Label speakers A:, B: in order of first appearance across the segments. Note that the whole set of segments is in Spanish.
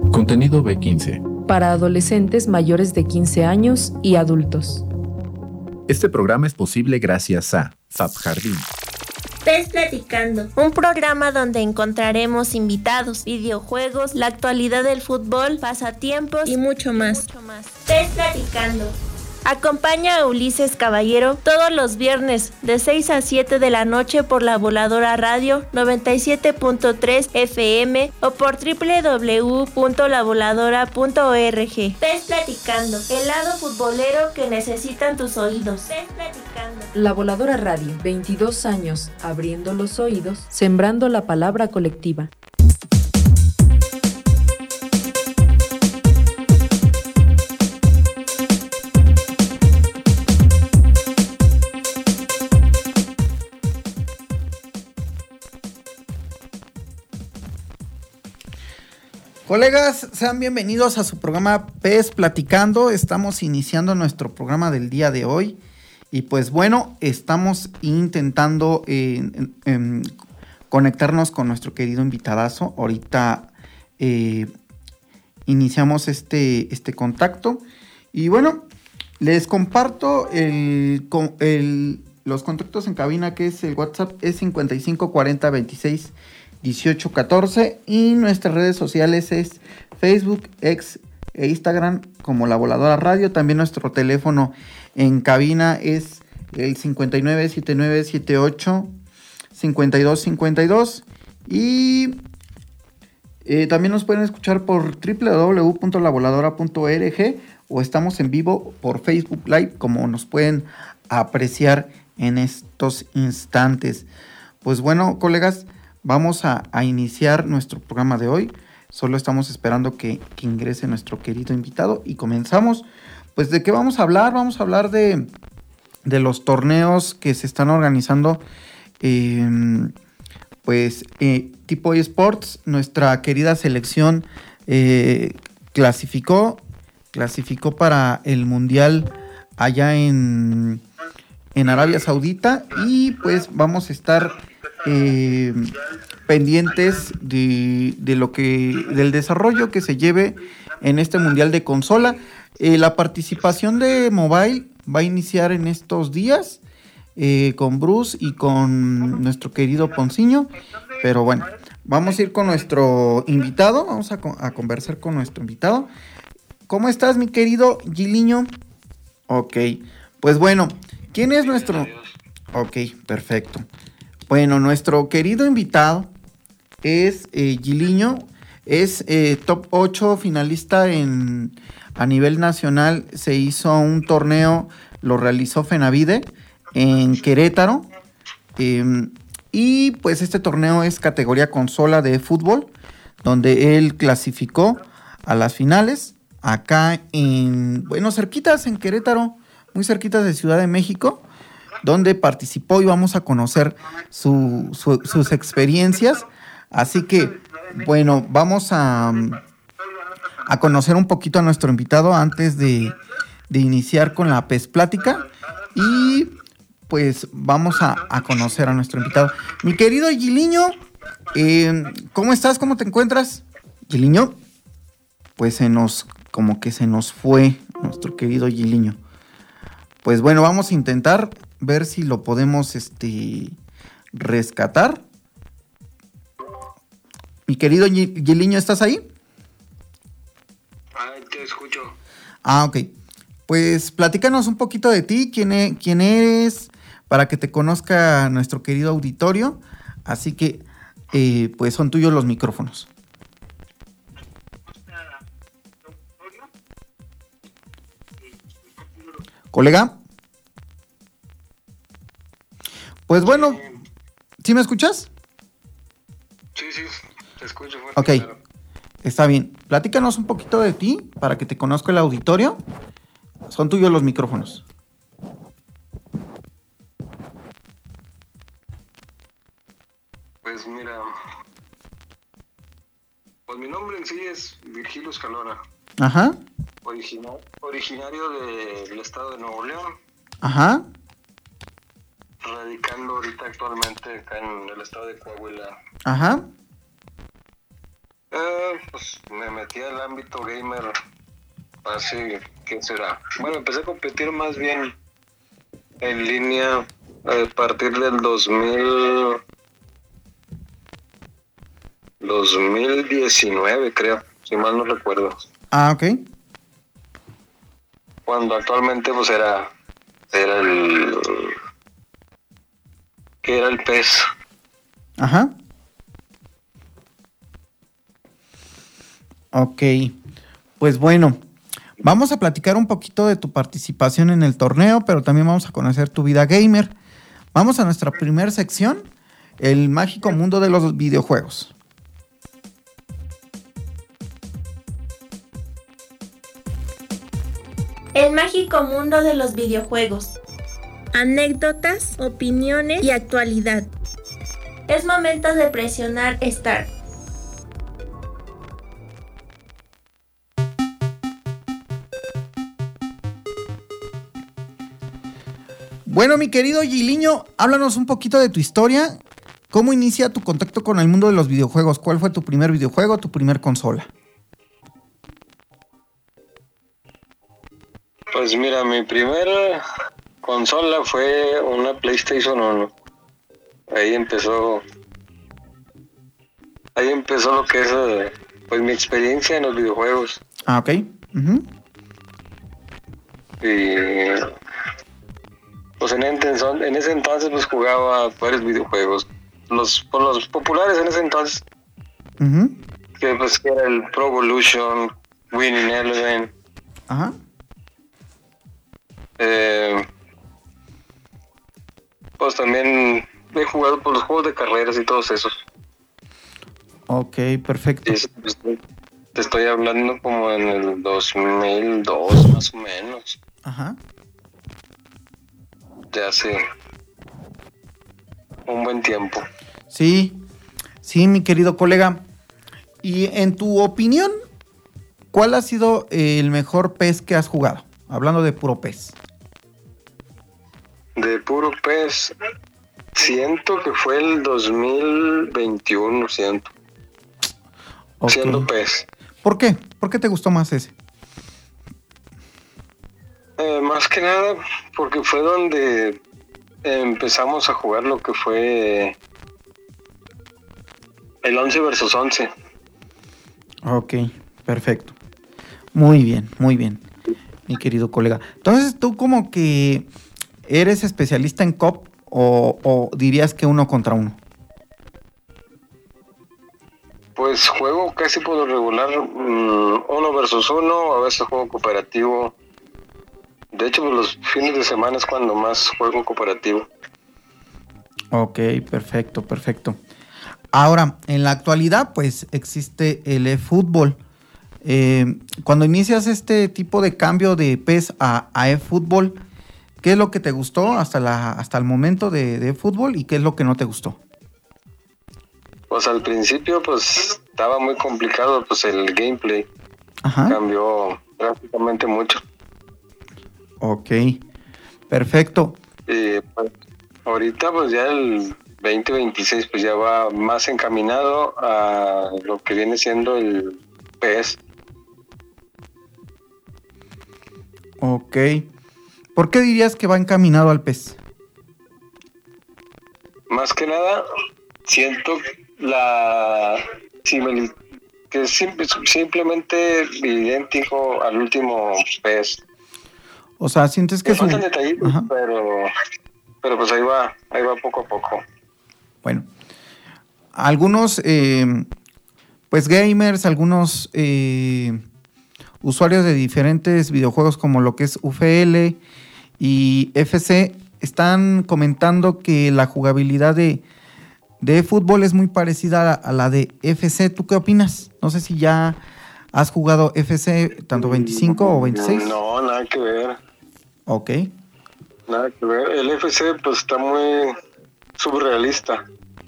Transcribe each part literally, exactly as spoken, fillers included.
A: Contenido B quince.
B: Para adolescentes mayores de quince años y adultos.
A: Este programa es posible gracias a Fab Jardín.
C: PES Platicando, un programa donde encontraremos invitados, videojuegos, la actualidad del fútbol, pasatiempos y mucho más. Y mucho más. PES Platicando. Acompaña a Ulises Caballero todos los viernes de seis a siete de la noche por La Voladora Radio noventa y siete punto tres F M o por doble u doble u doble u punto la voladora punto org. PES Platicando, el lado futbolero que necesitan tus oídos. PES Platicando.
B: La Voladora Radio, veintidós años, abriendo los oídos, sembrando la palabra colectiva.
D: Colegas, sean bienvenidos a su programa PES Platicando. Estamos iniciando nuestro programa del día de hoy. Y pues bueno, estamos intentando eh, eh, conectarnos con nuestro querido invitadazo. Ahorita eh, iniciamos este, este contacto. Y bueno, les comparto el, el, los contactos en cabina, que es el WhatsApp, es cincuenta y cinco cuarenta veintiséis dieciocho catorce, y nuestras redes sociales es Facebook, X e Instagram como La Voladora Radio. También nuestro teléfono en cabina es el cincuenta y nueve setenta y nueve setenta y ocho cincuenta y dos cincuenta y dos, y eh, también nos pueden escuchar por doble u doble u doble u punto la voladora punto org o estamos en vivo por Facebook Live, como nos pueden apreciar en estos instantes. Pues bueno, colegas, vamos a, a iniciar nuestro programa de hoy. Solo estamos esperando que, que ingrese nuestro querido invitado y comenzamos. Pues, ¿de qué vamos a hablar? Vamos a hablar de, de los torneos que se están organizando, eh, pues, eh, tipo eSports. Nuestra querida selección eh, clasificó, clasificó para el Mundial allá en, en Arabia Saudita, y pues vamos a estar Eh, pendientes de, de lo que del desarrollo que se lleve en este mundial de consola. Eh, la participación de Mobile va a iniciar en estos días eh, con Bruce y con nuestro querido Ponciño, pero bueno, vamos a ir con nuestro invitado, vamos a, a conversar con nuestro invitado. ¿Cómo estás, mi querido Giliño? Ok, pues bueno, ¿quién es nuestro? Ok, perfecto. Bueno, nuestro querido invitado es eh, Giliño, es eh, top ocho finalista en, a nivel nacional. Se hizo un torneo, lo realizó Fenavide en Querétaro, eh, y pues este torneo es categoría consola de fútbol, donde él clasificó a las finales acá en, bueno, cerquitas en Querétaro, muy cerquitas de Ciudad de México, donde participó, y vamos a conocer su, su, sus experiencias. Así que, bueno, vamos a, a conocer un poquito a nuestro invitado antes de, de iniciar con la PES Plática, y pues vamos a, a conocer a nuestro invitado. Mi querido Giliño, eh, ¿cómo estás? ¿Cómo te encuentras? Giliño, pues se nos, como que se nos fue nuestro querido Giliño. Pues bueno, vamos a intentar ver si lo podemos este, rescatar. Mi querido Giliño, ¿estás ahí?
E: Ah, te escucho.
D: Ah, ok. Pues platícanos un poquito de ti, quién, e- quién eres, para que te conozca nuestro querido auditorio. Así que, eh, pues son tuyos los micrófonos. Colega. Pues bueno, ¿sí me escuchas?
E: Sí, sí, te escucho. Fuerte,
D: Ok,
E: claro.
D: Está bien. Platícanos un poquito de ti para que te conozca el auditorio. Son tuyos los micrófonos.
E: Pues mira, pues mi nombre en sí es Virgilio Escalona,
D: Ajá,
E: origina- originario del estado de Nuevo León,
D: ajá,
E: radicando ahorita actualmente acá en el estado de Coahuila.
D: ajá,
E: Eh, pues me, me metí al ámbito gamer hace, ¿qué será? Bueno, empecé a competir más bien en línea a partir del dos mil, dos mil diecinueve, creo, si mal no recuerdo.
D: Ah, ok.
E: Cuando actualmente pues era, era el, que era el P E S.
D: Ajá. Ok, pues bueno, vamos a platicar un poquito de tu participación en el torneo, pero también vamos a conocer tu vida gamer. Vamos a nuestra primera sección, el mágico mundo de los videojuegos.
C: El mágico mundo de los videojuegos. Anécdotas, opiniones y actualidad. Es momento de presionar Start.
D: Bueno, mi querido Giliño, háblanos un poquito de tu historia. ¿Cómo inicia tu contacto con el mundo de los videojuegos? ¿Cuál fue tu primer videojuego, tu primer consola?
E: Pues mira, mi primera consola fue una PlayStation uno. Ahí empezó, ahí empezó lo que es eh, pues mi experiencia en los videojuegos.
D: Ah, ok. Uh-huh.
E: Y pues en, ente- en ese entonces pues jugaba varios videojuegos. Los, pues, los populares en ese entonces,
D: Uh-huh.
E: que pues que era el Pro Evolution, Winning Eleven.
D: Ajá.
E: Eh, pues también he jugado por los juegos de carreras y todos esos.
D: Ok, perfecto.
E: Y eso, pues, te estoy hablando como en el dos mil dos más o menos.
D: Ajá.
E: Ya hace un buen tiempo.
D: Sí, sí, mi querido colega. Y en tu opinión, ¿cuál ha sido el mejor P E S que has jugado? Hablando de puro P E S.
E: De puro P E S, siento que fue el dos mil veintiuno, siento.
D: Ok.
E: Siendo P E S.
D: ¿Por qué? ¿Por qué te gustó más ese?
E: Eh, más que nada porque fue donde empezamos a jugar lo que fue el once versus once.
D: Ok, perfecto. Muy bien, muy bien, mi querido colega. Entonces, ¿tú como que eres especialista en C O P o, o dirías que uno contra uno?
E: Pues juego casi por lo regular um, uno versus uno, a veces juego cooperativo. De hecho, pues, los fines de semana es cuando más juego cooperativo.
D: Ok, perfecto, perfecto. Ahora, en la actualidad, pues existe el eFootball. Eh, cuando inicias este tipo de cambio de P E S a, a eFootball, ¿qué es lo que te gustó hasta, la, hasta el momento de, de eFootball y qué es lo que no te gustó?
E: Pues al principio, pues estaba muy complicado, pues el gameplay.
D: Ajá.
E: Cambió drásticamente mucho.
D: Ok, perfecto.
E: Y pues, ahorita, pues ya el veinte veintiséis, pues ya va más encaminado a lo que viene siendo el P E S.
D: Ok. ¿Por qué dirías que va encaminado al P E S?
E: Más que nada, siento la simili- que es sim- simplemente idéntico al último P E S.
D: O sea, sientes que
E: Le
D: su...
E: faltan detallitos,
D: Ajá.
E: pero pero pues ahí va, ahí va poco a poco.
D: Bueno, algunos, eh, pues gamers, algunos eh, usuarios de diferentes videojuegos como lo que es U F L y F C están comentando que la jugabilidad de, de fútbol es muy parecida a, a la de F C. ¿Tú qué opinas? No sé si ya has jugado F C tanto veinticinco o veintiséis.
E: No, nada que ver.
D: Ok.
E: Nada que ver. El F C pues está muy surrealista.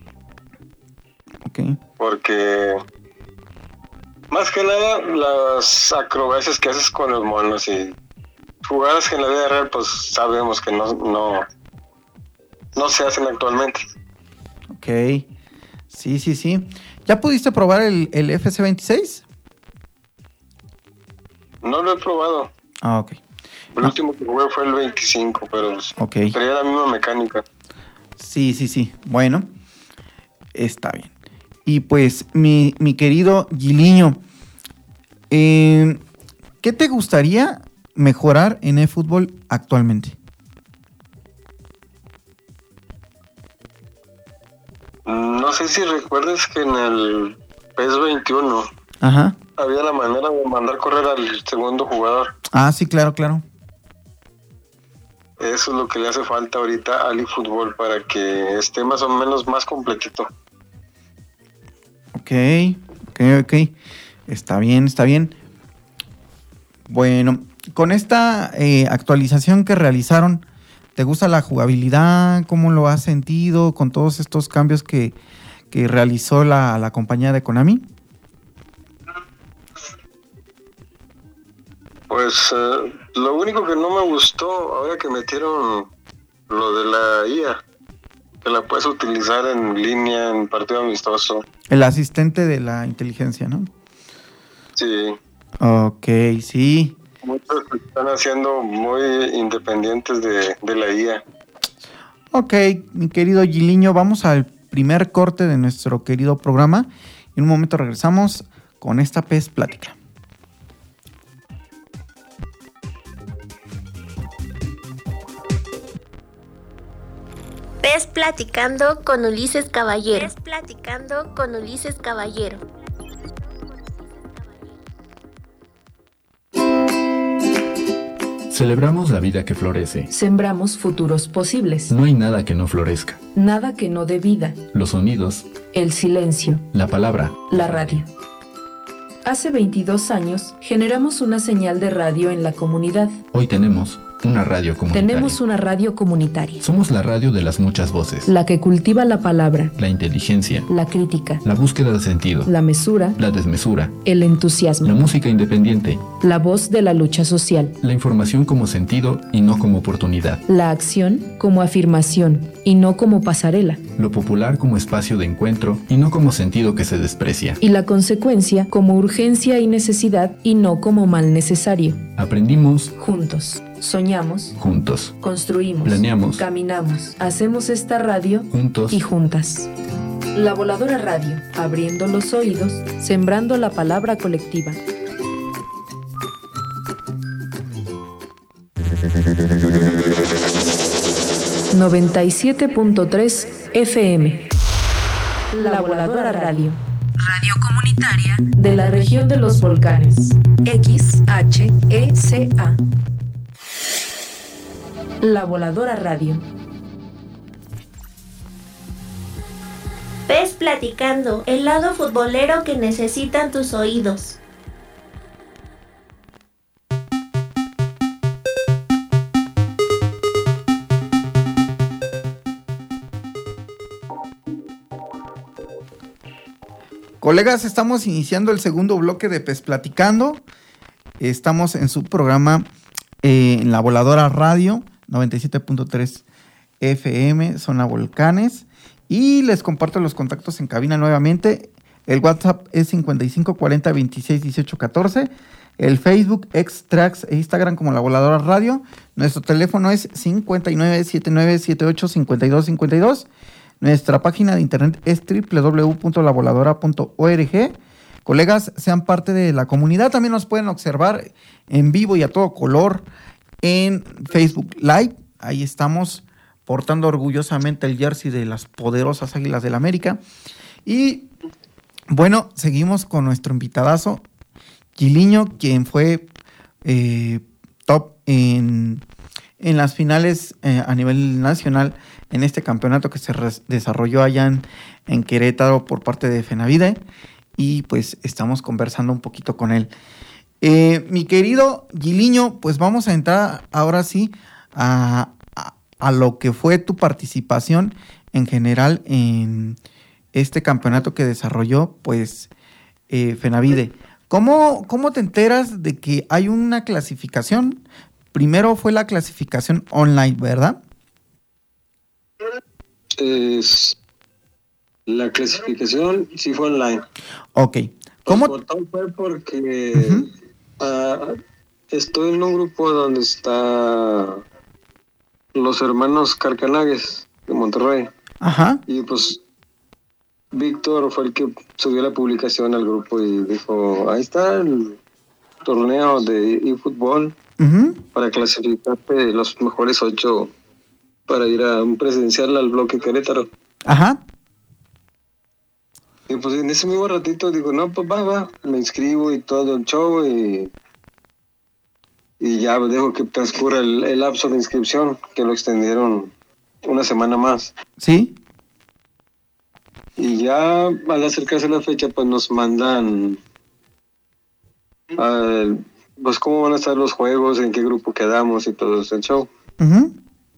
D: Ok.
E: Porque más que nada las acrobacias que haces con los monos y jugadas que en la vida real pues sabemos que no, no, no se hacen actualmente.
D: Ok. Sí, sí, sí. ¿Ya pudiste probar el, el F C veintiséis?
E: No lo he probado.
D: Ah, ok.
E: El
D: no.
E: último que jugué fue el veinticinco, pero
D: okay.
E: Traía la misma mecánica.
D: Sí, sí, sí. Bueno, está bien. Y pues, mi, mi querido Giliño, eh, ¿qué te gustaría mejorar en eFootball actualmente?
E: No sé si recuerdas que en el P E S veintiuno
D: Ajá.
E: había la manera de mandar correr al segundo jugador.
D: Ah, sí, claro, claro.
E: Eso es lo que le hace falta ahorita al eFootball para que esté más o menos más completito.
D: Ok, ok, ok. Está bien, está bien. Bueno, con esta eh, actualización que realizaron, ¿te gusta la jugabilidad? ¿Cómo lo has sentido con todos estos cambios que, que realizó la, la compañía de Konami?
E: Pues eh, lo único que no me gustó ahora que metieron lo de la I A, que la puedes utilizar en línea en partido amistoso.
D: El asistente de la inteligencia, ¿no?
E: Sí.
D: Ok, sí.
E: Muchos se están haciendo muy independientes de, de la I A.
D: Ok, mi querido Giliño, vamos al primer corte de nuestro querido programa. En un momento regresamos con esta P E S Plática.
C: P E S Platicando con Ulises Caballero. P E S Platicando con Ulises Caballero.
A: Celebramos la vida que florece.
B: Sembramos futuros posibles.
A: No hay nada que no florezca.
B: Nada que no dé vida.
A: Los sonidos,
B: El silencio.
A: la palabra.
B: La radio. Hace veintidós años generamos una señal de radio en la comunidad.
A: Hoy tenemos una radio comunitaria.
B: Tenemos una radio comunitaria.
A: Somos la radio de las muchas voces.
B: La que cultiva la palabra,
A: La inteligencia,
B: la crítica,
A: la búsqueda de sentido,
B: la mesura,
A: la desmesura,
B: el
A: la
B: entusiasmo,
A: música independiente,
B: la voz de la lucha social,
A: la información como sentido y no como oportunidad,
B: la acción como afirmación y no como pasarela,
A: lo popular como espacio de encuentro y no como sentido que se desprecia.
B: y la consecuencia como urgencia y necesidad y no como mal necesario.
A: Aprendimos
B: Juntos, soñamos,
A: juntos,
B: construimos,
A: Planeamos.
B: caminamos, hacemos esta radio
A: juntos.
B: y juntas. La Voladora Radio, abriendo los oídos, sembrando la palabra colectiva. noventa y siete punto tres F M. La Voladora Radio. Radio comunitaria de la región de los volcanes. X H E C A. La Voladora Radio.
C: P E S Platicando, el lado futbolero que necesitan tus oídos.
D: Colegas, estamos iniciando el segundo bloque de P E S Platicando. Estamos en su programa eh, en La Voladora Radio, noventa y siete punto tres F M, Zona Volcanes. Y les comparto los contactos en cabina nuevamente. El WhatsApp es cincuenta y cinco cuarenta veintiséis dieciocho catorce. El Facebook, X-Tracks e Instagram como La Voladora Radio. Nuestro teléfono es cincuenta y nueve setenta y nueve setenta y ocho cincuenta y dos cincuenta y dos. Nuestra página de internet es doble u doble u doble u punto la voladora punto org. Colegas, sean parte de la comunidad. También nos pueden observar en vivo y a todo color en Facebook Live. Ahí estamos portando orgullosamente el jersey de las poderosas Águilas del América. Y bueno, seguimos con nuestro invitadazo, Giliño, quien fue eh, top en, en las finales eh, a nivel nacional en este campeonato que se res- desarrolló allá en, en Querétaro por parte de Fenavide. Y pues estamos conversando un poquito con él. Eh, mi querido Giliño, pues vamos a entrar ahora sí a, a, a lo que fue tu participación en general en este campeonato que desarrolló pues eh, Fenavide. ¿Cómo, ¿Cómo te enteras de que hay una clasificación? Primero fue la clasificación online, ¿verdad?
E: Es, la clasificación sí fue online.
D: Ok. ¿Cómo?
E: Pues, fue porque
D: Uh-huh.
E: Uh, estoy en un grupo donde está los hermanos Carcanagues de Monterrey.
D: Ajá.
E: Y pues Víctor fue el que subió la publicación al grupo y dijo, ahí está el torneo de eFootball
D: uh-huh.
E: para clasificarte los mejores ocho para ir a un presencial al bloque Querétaro.
D: Ajá.
E: Y pues en ese mismo ratito digo, no, pues va, va, me inscribo y todo el show y, y ya dejo que transcurra el, el lapso de inscripción, que lo extendieron una semana más.
D: Sí.
E: Y ya al acercarse la fecha, pues nos mandan uh, pues cómo van a estar los juegos, en qué grupo quedamos y todo ese show.
D: Uh-huh.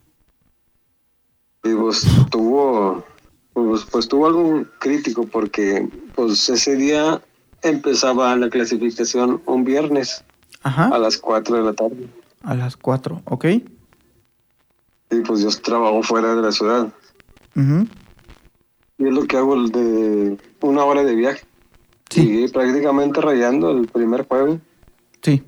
E: Y pues tuvo... Pues, pues tuvo algo crítico porque pues ese día empezaba la clasificación un viernes.
D: Ajá.
E: A las cuatro de la tarde.
D: A las cuatro, ok.
E: Y pues yo trabajo fuera de la ciudad.
D: Uh-huh.
E: Y es lo que hago de una hora de viaje.
D: Sí.
E: Y prácticamente rayando el primer juego.
D: Sí.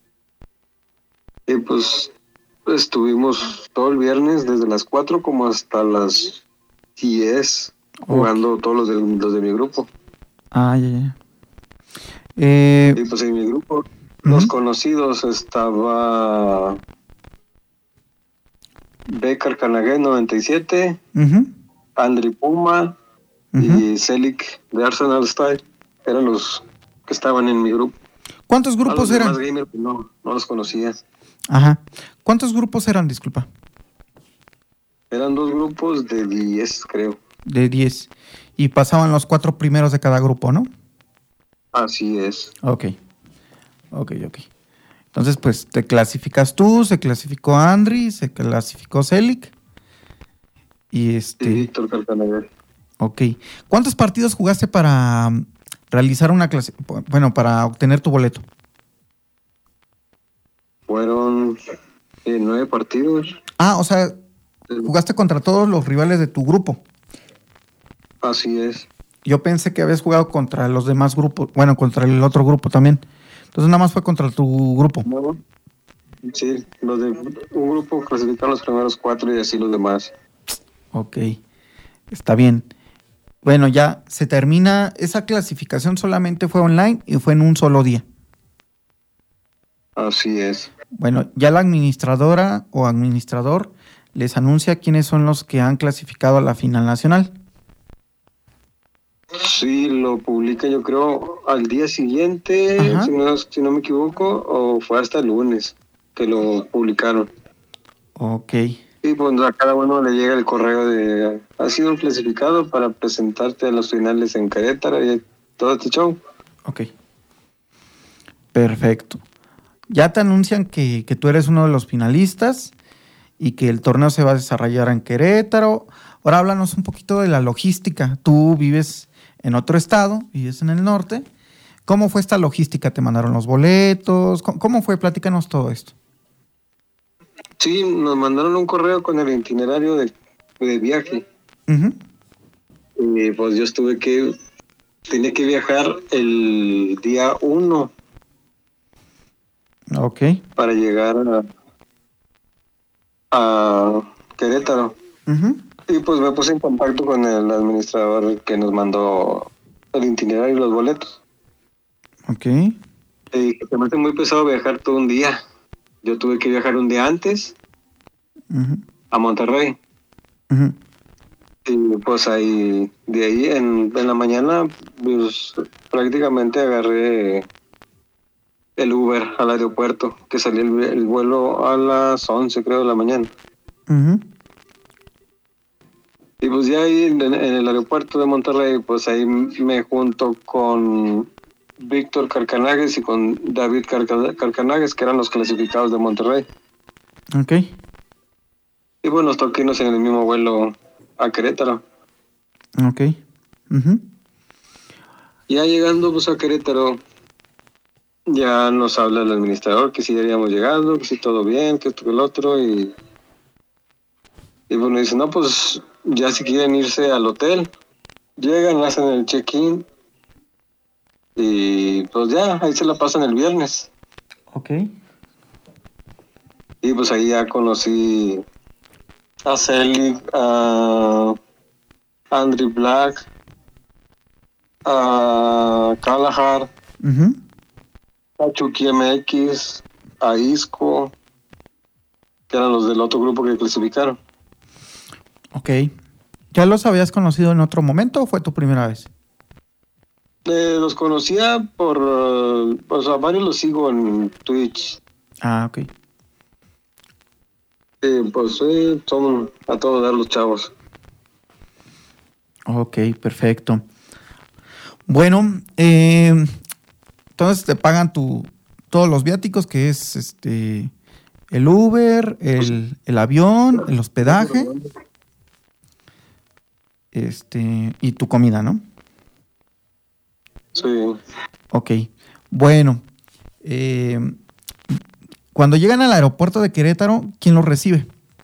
E: Y pues estuvimos todo el viernes desde las cuatro como hasta las diez jugando okay. todos los de, los de mi grupo.
D: Ah, ya, ya. Eh...
E: Y pues en mi grupo, uh-huh. los conocidos estaba Becar Canagué noventa y siete,
D: uh-huh.
E: Andri Puma uh-huh. y Celic de Arsenal Style. Eran los que estaban en mi grupo.
D: ¿Cuántos grupos eran?
E: Más gamer, pues no, no los conocía.
D: Ajá. ¿Cuántos grupos eran, disculpa?
E: Eran dos grupos de diez, creo.
D: De diez. Y pasaban los cuatro primeros de cada grupo, ¿no?
E: Así es.
D: Ok. Ok, ok. Entonces, pues, te clasificas tú, se clasificó Andri, se clasificó Celic. Y este...
E: Sí, Víctor Carcanagué.
D: Ok. ¿Cuántos partidos jugaste para realizar una clase... Bueno, para obtener tu boleto?
E: Fueron eh, nueve partidos.
D: Ah, o sea... ¿Jugaste contra todos los rivales de tu grupo?
E: Así es.
D: Yo pensé que habías jugado contra los demás grupos, bueno, contra el otro grupo también. Entonces nada más fue contra tu grupo.
E: No. Sí, los de un grupo clasificaron los primeros cuatro y así los demás.
D: Ok, está bien. Bueno, ya se termina, esa clasificación solamente fue online y fue en un solo día.
E: Así es.
D: Bueno, ya la administradora o administrador les anuncia quiénes son los que han clasificado a la final nacional.
E: Sí, lo publica yo creo al día siguiente, si no, si no me equivoco, o fue hasta el lunes que lo publicaron.
D: Ok.
E: Y pues a cada uno le llega el correo de, ha sido clasificado para presentarte a los finales en Querétaro y todo este show.
D: Ok. Perfecto. Ya te anuncian que, que tú eres uno de los finalistas y que el torneo se va a desarrollar en Querétaro. Ahora háblanos un poquito de la logística. Tú vives en otro estado, vives en el norte. ¿Cómo fue esta logística? ¿Te mandaron los boletos? ¿Cómo, cómo fue? Platícanos todo esto.
E: Sí, nos mandaron un correo con el itinerario de, de viaje.
D: Uh-huh.
E: Y pues yo estuve que, tenía que viajar el día uno.
D: Ok.
E: Para llegar a, a Querétaro.
D: Uh-huh.
E: Y pues me puse en contacto con el administrador que nos mandó el itinerario y los boletos.
D: Ok.
E: Y se me hace muy pesado viajar todo un día. Yo tuve que viajar un día antes
D: uh-huh.
E: a Monterrey.
D: Uh-huh.
E: Y pues ahí, de ahí en, en la mañana, pues prácticamente agarré el Uber al aeropuerto, que salió el, el vuelo a las once, creo, de la mañana.
D: Uh-huh.
E: Y pues ya ahí en, en el aeropuerto de Monterrey, pues ahí me junto con Víctor Carcanagues y con David Carca- Carcanagues, que eran los clasificados de Monterrey.
D: Ok.
E: Y bueno, nos tocó irnos en el mismo vuelo a Querétaro.
D: Ok. Uh-huh.
E: Ya llegando pues a Querétaro, ya nos habla el administrador que si ya habíamos llegado, que si todo bien, que esto que el otro, y, y bueno, dice, no, pues ya si quieren irse al hotel, llegan, hacen el check-in, y pues ya, ahí se la pasan el viernes.
D: Ok.
E: Y pues ahí ya conocí a Selig, a Andrew Black, a Kalahar,
D: Uh-huh.
E: a Chucky M X, a Isco, que eran los del otro grupo que clasificaron.
D: Ok. ¿Ya los habías conocido en otro momento o fue tu primera vez?
E: Eh, los conocía por, uh, pues a varios los sigo en Twitch.
D: Ah, ok.
E: Eh, pues eh, son a todos dar los chavos.
D: Ok, perfecto. Bueno, eh, entonces te pagan tu, todos los viáticos, que es este el Uber, el, el avión, el hospedaje, este, y tu comida, ¿no?
E: Sí.
D: Ok. Bueno, eh, cuando llegan al aeropuerto de Querétaro, ¿quién los recibe?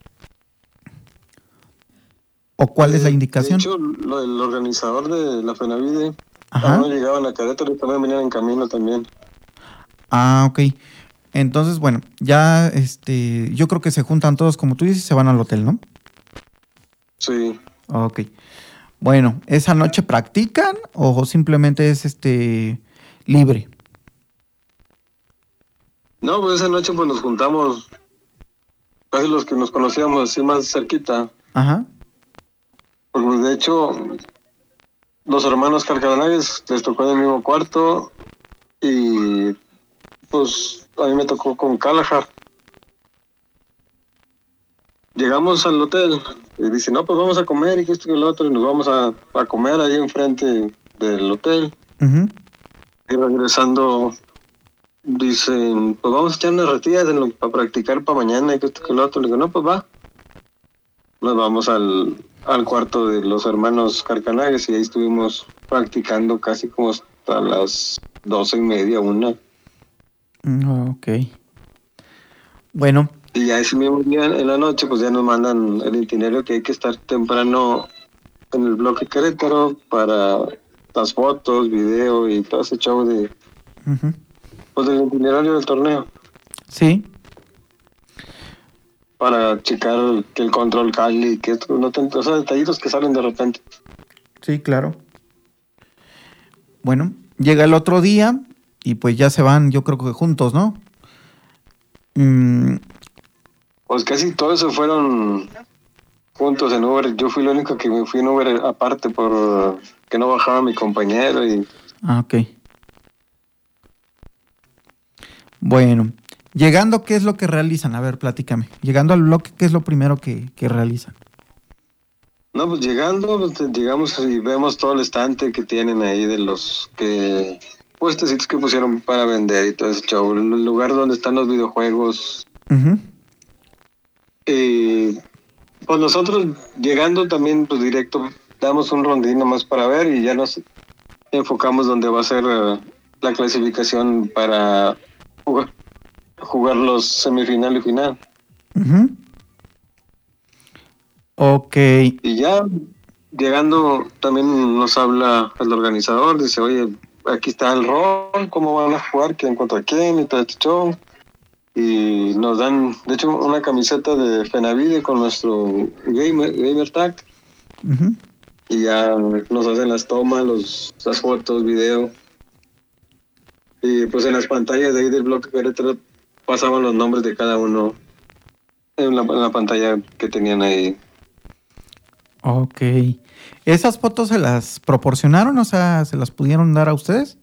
D: ¿O cuál es la
E: Eh,
D: indicación?
E: De hecho, lo, el organizador de la FENAVIDE,
D: Ajá.
E: cuando llegaban a Querétaro, también venían en camino también.
D: Ah, ok. Entonces, bueno, ya este, yo creo que se juntan todos, como tú dices, y se van al hotel, ¿no?
E: Sí.
D: Ok. Bueno, ¿esa noche practican o simplemente es este libre?
E: No, pues esa noche pues nos juntamos, casi los que nos conocíamos así más cerquita.
D: Ajá.
E: Pues de hecho, los hermanos Carcanagues les tocó en el mismo cuarto y pues a mí me tocó con Kalahar. Llegamos al hotel y dice, no, pues vamos a comer y que esto y lo otro, y nos vamos a, a comer ahí enfrente del hotel.
D: Uh-huh.
E: Y regresando, dicen, pues vamos a echar unas retiras en lo, para practicar para mañana y que esto y lo otro. Le digo, no, pues va. Nos vamos al, al cuarto de los hermanos Carcanagues y ahí estuvimos practicando casi como hasta las doce y media, una.
D: Mm, ok. Bueno.
E: Y ya ese mismo día en la noche, pues ya nos mandan el itinerario que hay que estar temprano en el bloque Querétaro para las fotos, video y todo ese show de,
D: Uh-huh.
E: pues del itinerario del torneo.
D: Sí.
E: Para checar que el control cali, que esto, no tanto, o sea, detallitos que salen de repente.
D: Sí, claro. Bueno, llega el otro día y pues ya se van, yo creo que juntos, ¿no? Mm.
E: Pues casi todos se fueron juntos en Uber. Yo fui el único que me fui en Uber aparte por que no bajaba mi compañero y...
D: Ah, ok. Bueno, llegando, ¿qué es lo que realizan? A ver, platícame. Llegando al bloque, ¿qué es lo primero que, que realizan?
E: No, pues llegando, pues, llegamos y vemos todo el estante que tienen ahí de los que... puestecitos que pusieron para vender y todo ese show. El lugar donde están los videojuegos.
D: Uh-huh.
E: Y pues nosotros llegando también pues directo damos un rondín nomás para ver y ya nos enfocamos donde va a ser uh, la clasificación para jugar, jugar los semifinal y final.
D: Uh-huh. Ok.
E: Y ya llegando también nos habla el organizador, dice, oye, aquí está el rol, cómo van a jugar, quién contra quién y todo este show. Y nos dan, de hecho, una camiseta de FENAVIDE con nuestro gamer, gamer tag.
D: Uh-huh.
E: Y ya nos hacen las tomas, los, las fotos, video. Y pues en las pantallas de ahí del bloque Querétaro pasaban los nombres de cada uno en la, en la pantalla que tenían ahí.
D: Ok. ¿Esas fotos se las proporcionaron? O sea, ¿se las pudieron dar a ustedes?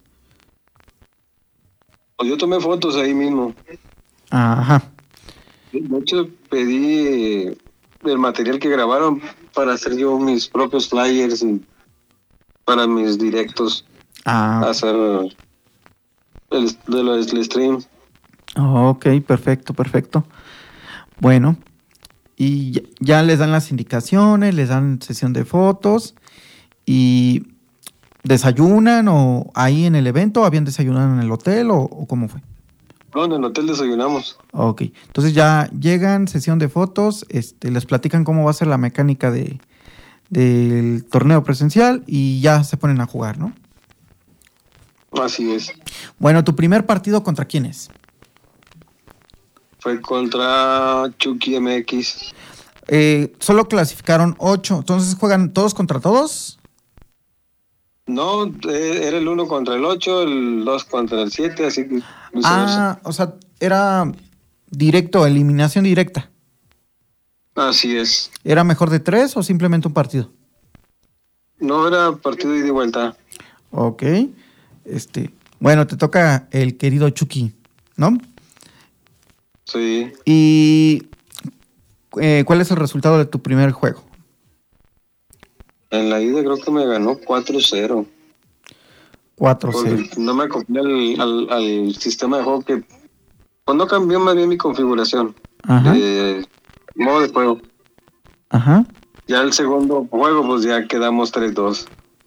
E: Pues yo tomé fotos ahí mismo.
D: Ajá.
E: De hecho, pedí el material que grabaron para hacer yo mis propios flyers y para mis directos.
D: Ah.
E: Hacer el, de lo, el stream.
D: Ok, perfecto, perfecto. Bueno, y ya, ya les dan las indicaciones, les dan sesión de fotos y ¿desayunan o ahí en el evento? ¿Habían desayunado en el hotel o, o cómo fue?
E: No, en el hotel desayunamos.
D: Ok, entonces ya llegan, sesión de fotos, este, les platican cómo va a ser la mecánica de del torneo presencial y ya se ponen a jugar, ¿no?
E: Así es.
D: Bueno, ¿tu primer partido contra quién es?
E: Fue contra Chucky M X.
D: Eh, solo clasificaron ocho, entonces juegan todos contra todos.
E: No, eh, era el uno contra el ocho, el dos contra el siete, así que
D: Ah, o sea, era directo, eliminación directa.
E: Así es.
D: ¿Era mejor de tres o simplemente un partido?
E: No, era partido ida y vuelta.
D: Ok. Este, bueno, te toca el querido Chucky, ¿no?
E: Sí.
D: ¿Y eh, cuál es el resultado de tu primer juego?
E: En la ida creo que me ganó cuatro cero.
D: cuatro cero.
E: Porque no me acoplé al, al, al sistema de juego que... Pues no cambió más bien mi configuración.
D: Ajá.
E: De modo de juego.
D: Ajá.
E: Ya el segundo juego, pues ya quedamos tres dos.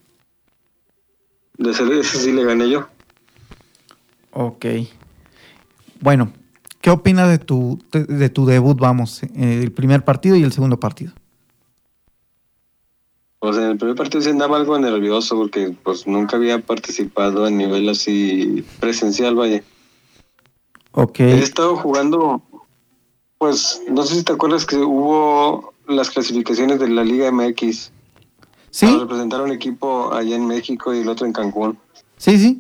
E: De ese, ese sí le gané yo.
D: Ok. Bueno, ¿qué opinas de tu, de, de tu debut, vamos? Eh, el primer partido y el segundo partido.
E: Pues en el primer partido sí andaba algo nervioso porque pues nunca había participado a nivel así presencial, vaya.
D: Ok.
E: He estado jugando, pues no sé si te acuerdas que hubo las clasificaciones de la Liga M X.
D: ¿Sí?
E: Para representar un equipo allá en México y el otro en Cancún.
D: Sí, sí.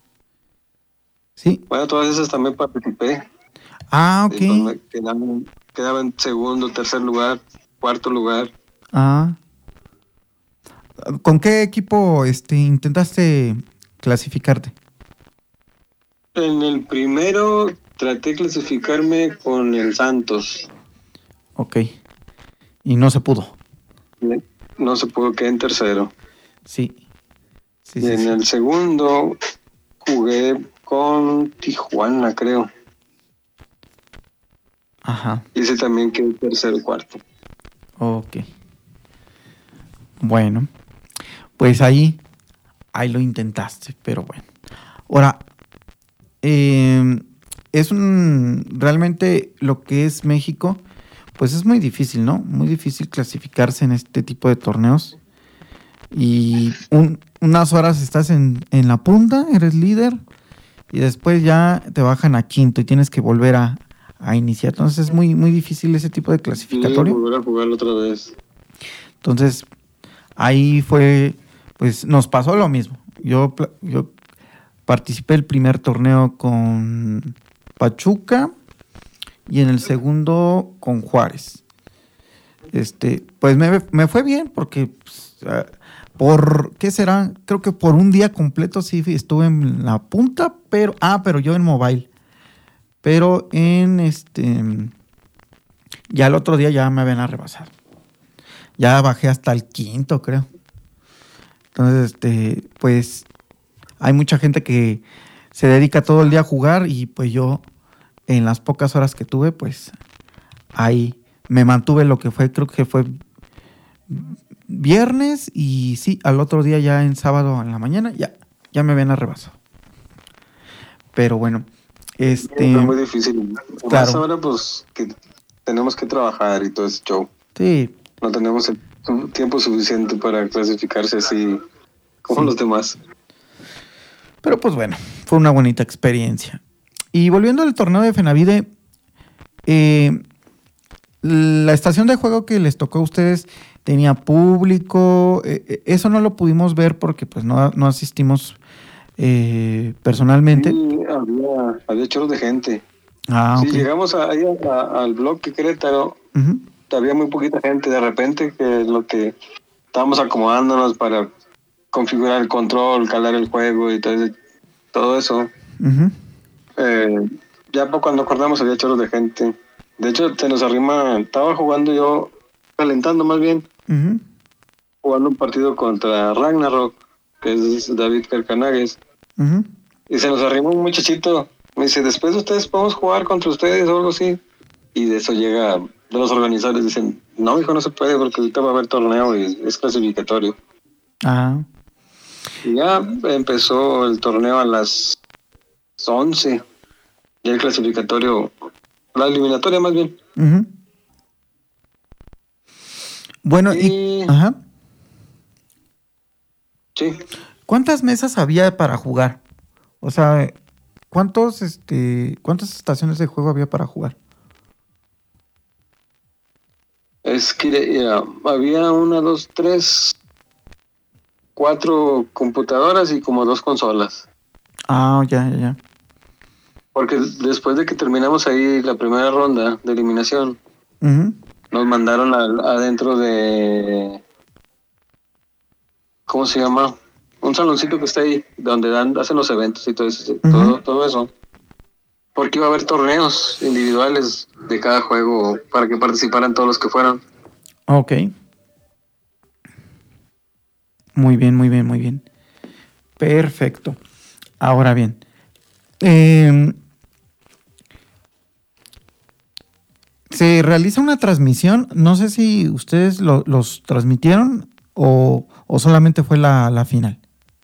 D: Sí.
E: Bueno, todas esas también participé.
D: Ah, ok.
E: Y, pues, me quedaba, quedaba en segundo, tercer lugar, cuarto lugar.
D: Ah. ¿Con qué equipo este, intentaste clasificarte?
E: En el primero traté de clasificarme con el Santos.
D: Ok. Y no se pudo.
E: No se pudo, quedar en tercero.
D: Sí. Sí,
E: Y
D: sí,
E: en
D: sí.
E: el segundo jugué con Tijuana, creo.
D: Ajá.
E: Y ese también quedó tercero y cuarto.
D: Ok. Bueno. Pues ahí, ahí lo intentaste, pero bueno. Ahora, eh, es un, realmente lo que es México, pues es muy difícil, ¿no? Muy difícil clasificarse en este tipo de torneos. Y un, unas horas estás en, en la punta, eres líder, y después ya te bajan a quinto y tienes que volver a, a iniciar. Entonces es muy, muy difícil ese tipo de clasificatorio.
E: Sí, volver a jugar otra vez.
D: Entonces, ahí fue, pues nos pasó lo mismo. Yo, yo participé el primer torneo con Pachuca y en el segundo con Juárez. Este, pues me, me fue bien porque pues, uh, por, ¿qué será? Creo que por un día completo sí estuve en la punta, pero, ah, pero yo en mobile. Pero en este, ya el otro día ya me habían rebasado. Ya bajé hasta el quinto, creo. Entonces, este, pues, hay mucha gente que se dedica todo el día a jugar y pues yo, en las pocas horas que tuve, pues, ahí me mantuve lo que fue, creo que fue viernes y sí, al otro día ya en sábado en la mañana, ya, ya me habían rebasado. Pero bueno, este...
E: Es muy difícil.
D: Claro.
E: Más ahora, pues, que tenemos que trabajar y todo ese show.
D: Sí.
E: No tenemos el tiempo suficiente para clasificarse así como
D: Sí.
E: los demás.
D: Pero pues bueno, fue una bonita experiencia. Y volviendo al torneo de Fenavide, eh, la estación de juego que les tocó a ustedes tenía público. Eh, eso no lo pudimos ver porque pues no, no asistimos eh, personalmente.
E: Sí, había, había chorros de gente.
D: Ah,
E: Sí,
D: ok.
E: llegamos a- ahí a- a- al bloque Querétaro.
D: Ujú.
E: Había muy poquita gente. De repente, que lo que estábamos acomodándonos para configurar el control, calar el juego y todo, ese- todo eso.
D: Ujú.
E: Eh, ya pa- cuando acordamos había chorros de gente. De hecho, se nos arrima, estaba jugando yo, calentando más bien,
D: Ujú.
E: jugando un partido contra Ragnarok, que es David Carcanagues,
D: Ujú.
E: y se nos arrimó un muchachito. Me dice, después de ustedes podemos jugar contra ustedes o algo así. Y de eso llega, de los organizadores dicen, no, hijo, no se puede porque ahorita va a haber torneo y es clasificatorio.
D: Ah,
E: Y ya empezó el torneo a las once. Y el clasificatorio, la eliminatoria más bien.
D: ujú. Bueno, y...
E: Y-
D: Ajá.
E: Sí,
D: ¿Cuántas mesas había para jugar? O sea, ¿cuántos, este, cuántas estaciones de juego había para jugar?
E: Es que ya, había una, dos, tres, cuatro computadoras y como dos consolas.
D: Ah, ya, ya, ya.
E: Porque después de que terminamos ahí la primera ronda de eliminación,
D: Uh-huh.
E: nos mandaron a, adentro de... ¿Cómo se llama? Un saloncito que está ahí, donde dan, hacen los eventos y todo eso, uh-huh. todo, todo eso. Porque iba a haber torneos individuales de cada juego para que participaran todos los que fueran.
D: Ok. Muy bien, muy bien, muy bien. Perfecto. Ahora bien, eh, se realiza una transmisión, no sé si ustedes lo, los transmitieron o, o solamente fue la, la final.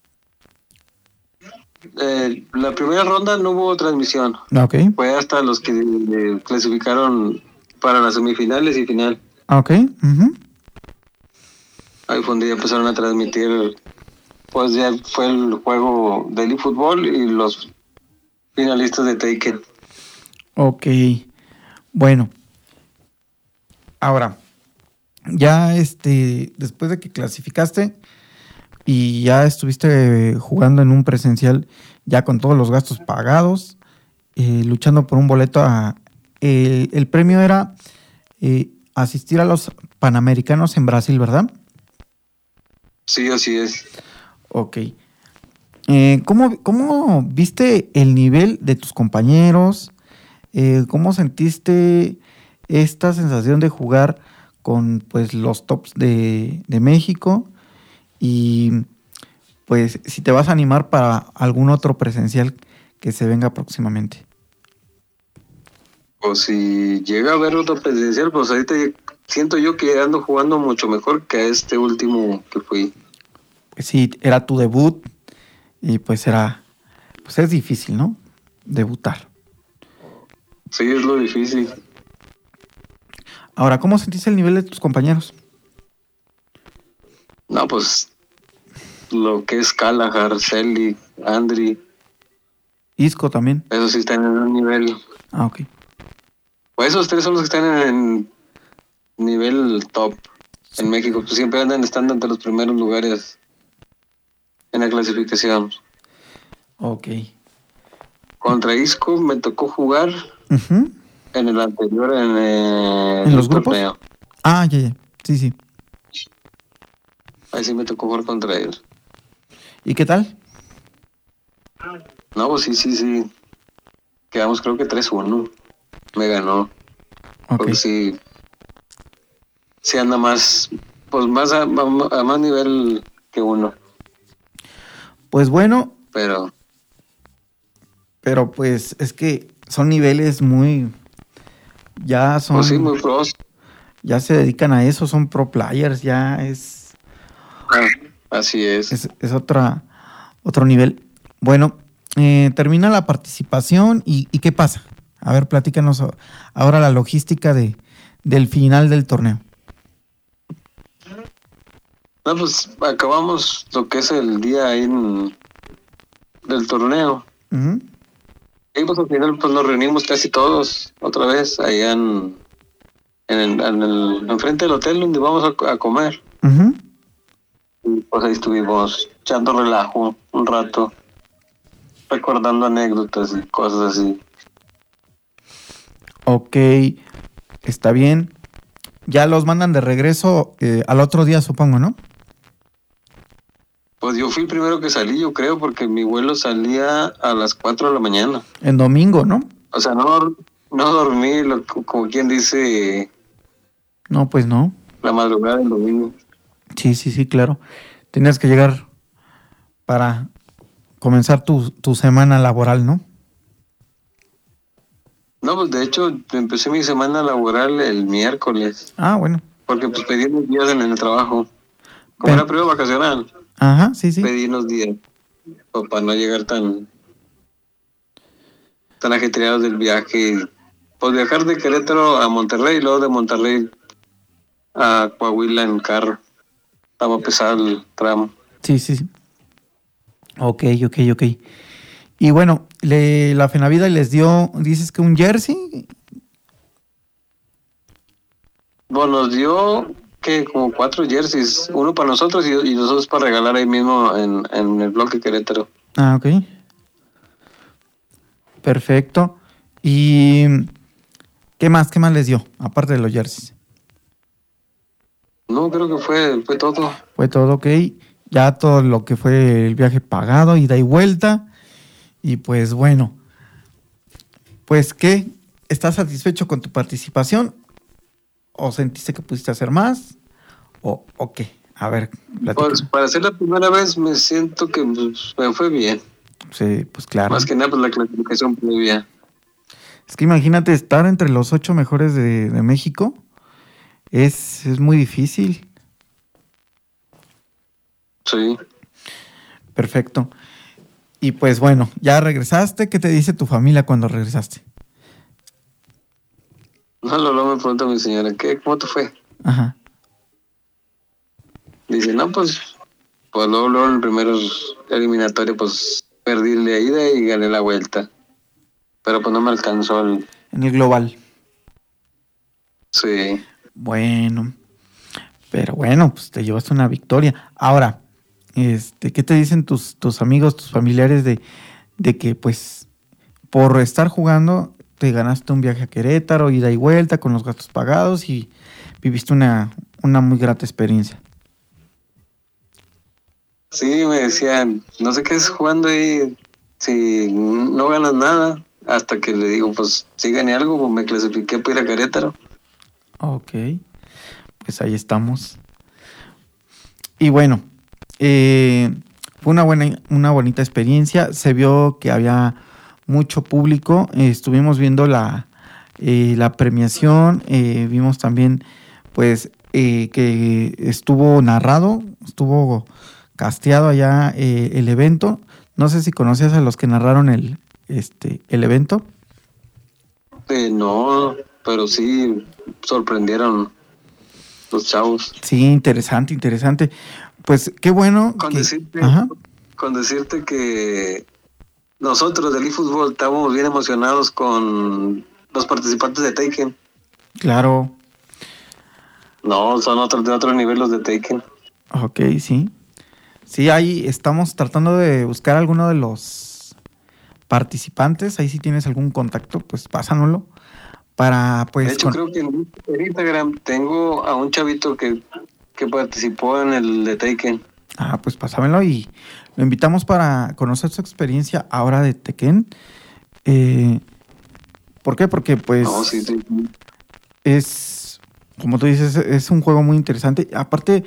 E: Eh, la primera ronda no hubo transmisión.
D: Okay.
E: Fue hasta los que eh, clasificaron para las semifinales y final.
D: Ok. Uh-huh.
E: Ahí fue donde ya empezaron a transmitir, pues ya fue el juego de eFootball y los finalistas de Taken.
D: Ok. Bueno. Ahora, ya este, después de que clasificaste y ya estuviste jugando en un presencial, ya con todos los gastos pagados, eh, luchando por un boleto a... Eh, el premio era eh, asistir a los Panamericanos en Brasil, ¿verdad?
E: Sí, así es.
D: Ok. Eh, ¿cómo, ¿Cómo viste el nivel de tus compañeros? Eh, ¿Cómo sentiste esta sensación de jugar con pues los tops de, de México? Y pues si te vas a animar para algún otro presencial que se venga próximamente.
E: O si llega a haber otro presencial, pues ahorita siento yo que ando jugando mucho mejor que a este último que fui.
D: Pues sí, era tu debut y pues era, pues es difícil, ¿no? Debutar.
E: Sí, es lo difícil.
D: Ahora, ¿cómo sentiste el nivel de tus compañeros?
E: No, pues lo que es Calahar, Celi, Andri.
D: Isco también.
E: Esos sí están en un nivel.
D: Ah, ok.
E: Pues esos tres son los que están en nivel top en México. Pues siempre andan estando entre los primeros lugares en la clasificación.
D: Ok.
E: Contra Isco me tocó jugar
D: uh-huh.
E: en el anterior, en, el,
D: ¿En los grupos?
E: torneo.
D: Ah, ya, ya. Sí, sí.
E: Ahí sí me tocó jugar contra él.
D: ¿Y qué tal?
E: No, pues sí, sí, sí. Quedamos creo que tres uno. Me ganó.
D: Ok.
E: Porque sí, sí anda más, pues más a, a, a más nivel que uno.
D: Pues bueno.
E: Pero.
D: Pero pues es que son niveles muy, ya son.
E: Pues sí, muy pros.
D: Ya se dedican a eso, son pro players, ya es.
E: Ah, así es.
D: Es, es otra, otro nivel. Bueno, eh, termina la participación y, y ¿qué pasa? A ver, platícanos ahora la logística de, del final del torneo.
E: No, pues acabamos lo que es el día ahí en, del torneo.
D: Uh-huh.
E: Y pues al final pues nos reunimos casi todos otra vez allá en, en, el, en el enfrente del hotel donde vamos a, a comer.
D: Uh-huh.
E: Y pues ahí estuvimos echando relajo un rato, recordando anécdotas y cosas así.
D: Ok, está bien. Ya los mandan de regreso eh, al otro día, supongo, ¿no?
E: Pues yo fui el primero que salí, yo creo, porque mi vuelo salía a las cuatro de la mañana.
D: En domingo, ¿no?
E: O sea, no, no dormí, lo, como quien dice...
D: No, pues no.
E: La madrugada del domingo.
D: Sí, sí, sí, claro. Tenías que llegar para comenzar tu, tu semana laboral, ¿no?
E: No, pues de hecho empecé mi semana laboral el miércoles.
D: Ah, bueno.
E: Porque pues pedí unos días en el trabajo. Como
D: Pero...
E: era periodo vacacional.
D: Ajá, sí, sí.
E: Pedí unos días. Pues, para no llegar tan... tan ajetreados del viaje. Pues viajar de Querétaro a Monterrey y luego de Monterrey a Coahuila en carro. Estaba pesado el tramo.
D: Sí, sí, sí. Ok, ok, ok. Y bueno, le, la Fenavida les dio, dices que un jersey.
E: Bueno, nos dio que como cuatro jerseys, uno para nosotros y, y los otros para regalar ahí mismo en, en el bloque Querétaro.
D: Ah, ok. Perfecto. ¿Y qué más? ¿Qué más les dio? Aparte de los jerseys.
E: No, creo que fue, fue todo.
D: Fue todo ok. Ya todo lo que fue el viaje pagado, ida y vuelta. Y pues bueno. Pues, ¿qué? ¿Estás satisfecho con tu participación? ¿O sentiste que pudiste hacer más? ¿O, o qué? A ver, platícame.
E: Pues para ser la primera vez me siento que pues, me fue bien.
D: Sí, pues claro.
E: Más que nada, pues la clasificación previa.
D: Es que imagínate estar entre los ocho mejores de, de México. Es, es muy difícil.
E: Sí.
D: Perfecto. Y pues bueno, ya regresaste. ¿Qué te dice tu familia cuando regresaste?
E: No, luego me pregunta mi señora, ¿qué? ¿Cómo te fue?
D: Ajá.
E: Dice, no, pues, pues luego, luego en el primer eliminatorio, pues perdí la ida y gané la vuelta. Pero pues no me alcanzó el...
D: En el global.
E: Sí.
D: Bueno. Pero bueno, pues te llevaste una victoria. Ahora, este, ¿qué te dicen tus, tus amigos, tus familiares de, de que pues por estar jugando te ganaste un viaje a Querétaro, ida y vuelta con los gastos pagados y viviste una, una muy grata experiencia?
E: Sí, me decían, no sé qué es jugando ahí si no ganas nada. Hasta que le digo, pues sí gané algo, pues me clasifiqué para ir a Querétaro.
D: Ok, pues ahí estamos. Y bueno, eh, fue una buena, una bonita experiencia. Se vio que había mucho público. Eh, estuvimos viendo la, eh, la premiación. Eh, vimos también, pues, eh, que estuvo narrado, estuvo casteado allá eh, el evento. No sé si conoces a los que narraron el, este, el evento.
E: Eh, no, pero sí sorprendieron los chavos.
D: Sí, interesante, interesante. Pues qué bueno.
E: Con,
D: que...
E: decirte,
D: Ajá.
E: con decirte que nosotros del eFootball estábamos bien emocionados con los participantes de Taken.
D: Claro.
E: No, son otros de otro nivel los de Taken.
D: Ok, sí. Sí, ahí estamos tratando de buscar alguno de los participantes. Ahí si tienes algún contacto, pues pásanoslo. Para, pues,
E: de hecho,
D: con...
E: creo que en Instagram tengo a un chavito que, que participó en el de Taken.
D: Ah, pues pásamelo y lo invitamos para conocer su experiencia ahora de Tekken. Eh, ¿Por qué? Porque, pues,
E: no, sí, sí.
D: es, como tú dices, es un juego muy interesante. Aparte,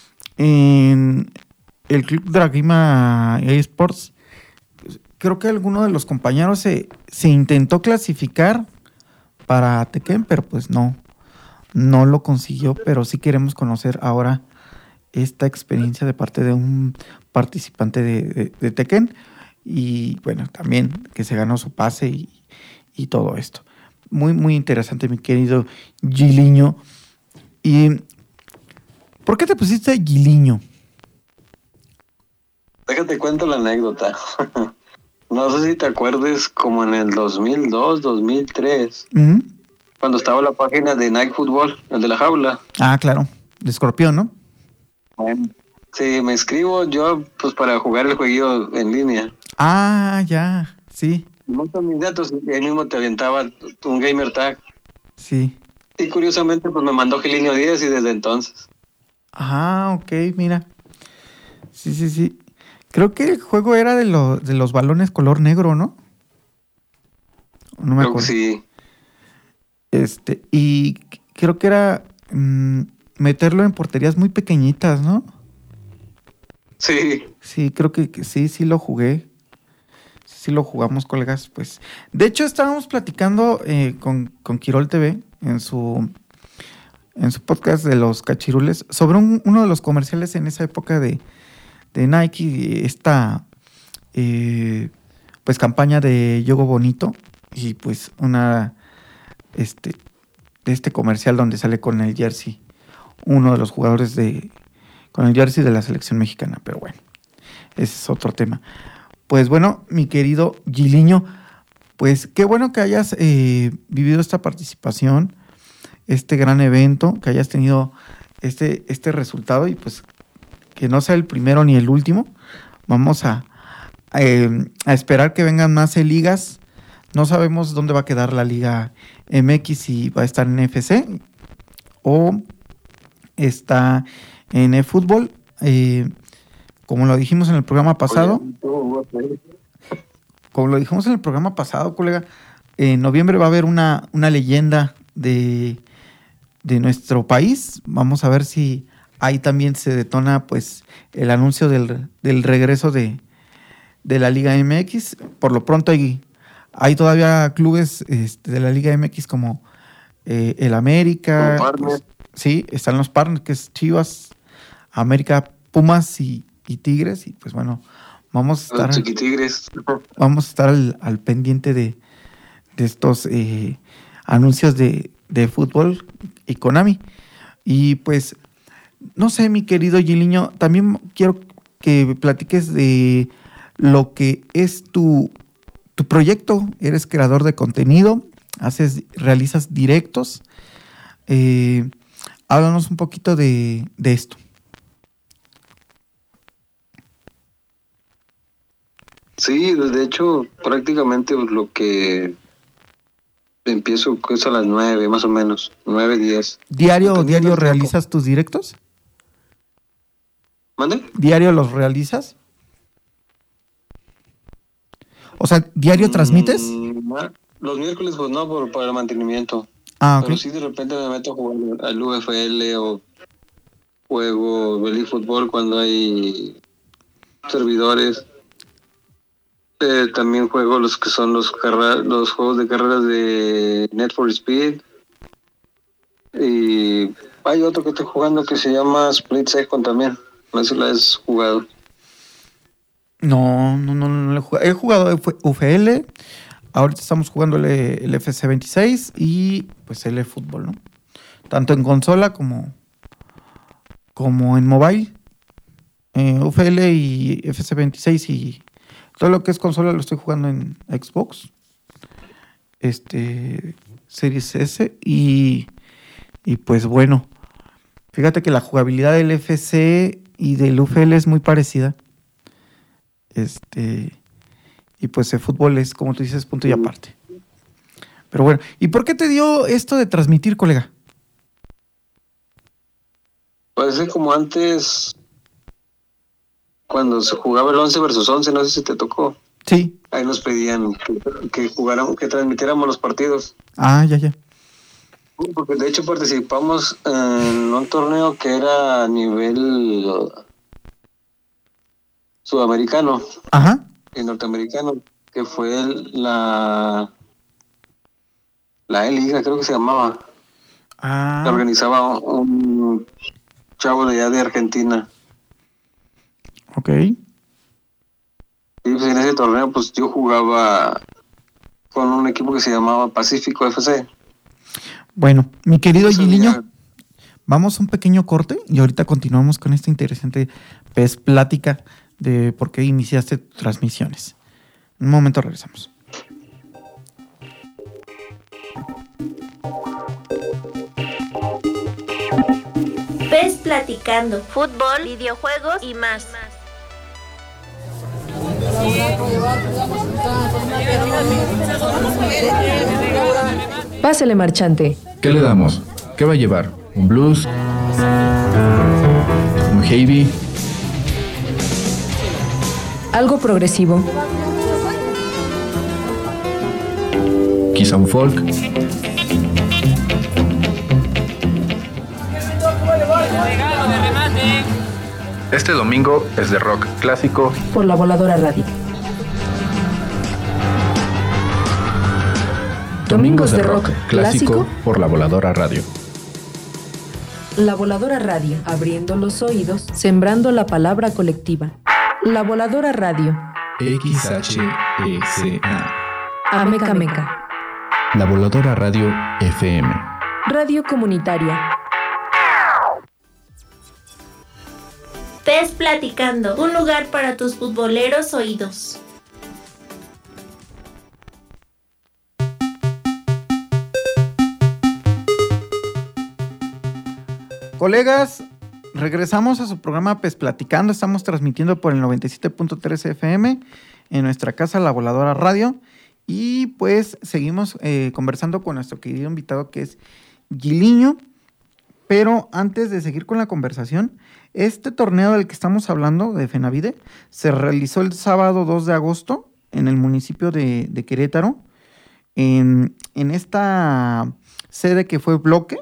D: en el Club Dragima eSports, creo que alguno de los compañeros se, se intentó clasificar para Tekken, pero pues no, no lo consiguió, pero sí queremos conocer ahora esta experiencia de parte de un participante de, de, de Tekken y bueno, también que se ganó su pase y, y todo esto. Muy, muy interesante, mi querido Giliño. ¿Y por qué te pusiste Giliño?
E: Déjate cuento la anécdota. No sé si te acuerdes, como en el dos mil dos, dos mil tres,
D: ¿Mm?
E: cuando estaba la página de Nike Football, el de la jaula.
D: Ah, claro, de Escorpión, ¿no?
E: Bueno, sí, me inscribo yo pues para jugar el jueguillo en línea.
D: Ah, ya, sí.
E: Montas mis datos y ahí mismo te aventaba un gamer tag.
D: Sí.
E: Y curiosamente pues me mandó Giliño diez y desde entonces.
D: Ah, ok, mira. Sí, sí, sí. Creo que el juego era de, lo, de los balones color negro, ¿no? No me
E: Creo
D: acuerdo.
E: que sí.
D: Este, y creo que era mmm, meterlo en porterías muy pequeñitas, ¿no?
E: Sí.
D: Sí, creo que, que sí, sí lo jugué. Sí lo jugamos, colegas. Pues, de hecho, estábamos platicando eh, con, con Quirol T V en su, en su podcast de los cachirules sobre un, uno de los comerciales en esa época de, de Nike, esta eh, pues campaña de Yogo Bonito y pues una este de este comercial donde sale con el jersey uno de los jugadores de con el jersey de la selección mexicana, pero bueno, ese es otro tema. Pues bueno, mi querido Giliño, pues qué bueno que hayas eh, vivido esta participación. este gran evento, que hayas tenido este, este resultado y pues que no sea el primero ni el último. Vamos a, a, eh, a esperar que vengan más ligas. No sabemos dónde va a quedar la Liga M X, si va a estar en F C o está en eFootball. Eh, como lo dijimos en el programa pasado, como lo dijimos en el programa pasado, colega, en noviembre va a haber una, una leyenda de, de nuestro país. Vamos a ver si ahí también se detona pues el anuncio del, del regreso de, de la Liga M X. Por lo pronto hay, hay todavía clubes este, de la Liga M X como eh, el América. Pues, sí, están los partners, que es Chivas, América, Pumas y, y Tigres. Y pues bueno, vamos a estar,
E: Chiquitigres.
D: Vamos a estar al, al pendiente de, de estos eh, anuncios de, de fútbol y Konami. Y pues, no sé, mi querido Giliño, también quiero que platiques de lo que es tu, tu proyecto. Eres creador de contenido, haces, realizas directos. Eh, háblanos un poquito de, de esto.
E: Sí, de hecho, prácticamente lo que empiezo es a las nueve, más o menos, nueve, diez.
D: ¿Diario, diario realizas tus directos?
E: ¿Mande?
D: ¿Diario los realizas? O sea, ¿diario mm, transmites?
E: Los miércoles, pues no, por, para el mantenimiento.
D: Ah, ok.
E: Pero sí, de repente me meto a jugar al U F L o juego Belly Fútbol cuando hay servidores. Eh, también juego los que son los carra- los juegos de carreras de Need for Speed. Y hay otro que estoy jugando que se llama Split Second también. No sé si lo has jugado.
D: No, no, no, no lo he jugado. He jugado U F L. Ahorita estamos jugando el, el F C veintiséis y pues el eFootball, ¿no? Tanto en consola como, como en mobile. Eh, U F L y F C veintiséis y todo lo que es consola lo estoy jugando en Xbox. Este, Series S y, y pues bueno, fíjate que la jugabilidad del F C y del U F L es muy parecida. Este, y pues el fútbol es, como tú dices, punto y aparte. Pero bueno, ¿y por qué te dio esto de transmitir, colega?
E: Parece como antes, cuando se jugaba el once versus once, no sé si te tocó.
D: Sí.
E: Ahí nos pedían que, que jugáramos, que transmitiéramos los partidos.
D: Ah, ya, ya.
E: Porque de hecho participamos en un torneo que era a nivel sudamericano.
D: Ajá.
E: Y norteamericano, que fue el, la la E-Liga, creo que se llamaba.
D: Ah.
E: La organizaba un chavo de allá de Argentina.
D: Ok.
E: Y pues en ese torneo pues yo jugaba con un equipo que se llamaba Pacífico F C.
D: Bueno, mi querido Giliño, vamos a un pequeño corte y ahorita continuamos con esta interesante pues, plática de por qué iniciaste transmisiones. En un momento regresamos.
C: Pez Platicando, fútbol, videojuegos y más.
B: Pásele, marchante.
A: ¿Qué le damos? ¿Qué va a llevar? ¿Un blues? ¿Un heavy?
B: Algo progresivo.
A: ¿Quizá un folk? Este domingo es de rock clásico
B: por La Voladora Radio. Domingos de rock clásico
A: por La Voladora Radio.
B: La Voladora Radio, abriendo los oídos, sembrando la palabra colectiva. La Voladora Radio.
A: X H E C A.
B: Ameca Meca.
A: La Voladora Radio F M.
B: Radio comunitaria.
C: Pez Platicando, un lugar para tus futboleros oídos.
D: Colegas, regresamos a su programa Pes Platicando. Estamos transmitiendo por el noventa y siete punto tres F M en nuestra casa La Voladora Radio. Y pues seguimos eh, conversando con nuestro querido invitado que es Giliño. Pero antes de seguir con la conversación, este torneo del que estamos hablando, de Fenavide, se realizó el sábado dos de agosto en el municipio de, de Querétaro, en, en esta sede que fue Bloque.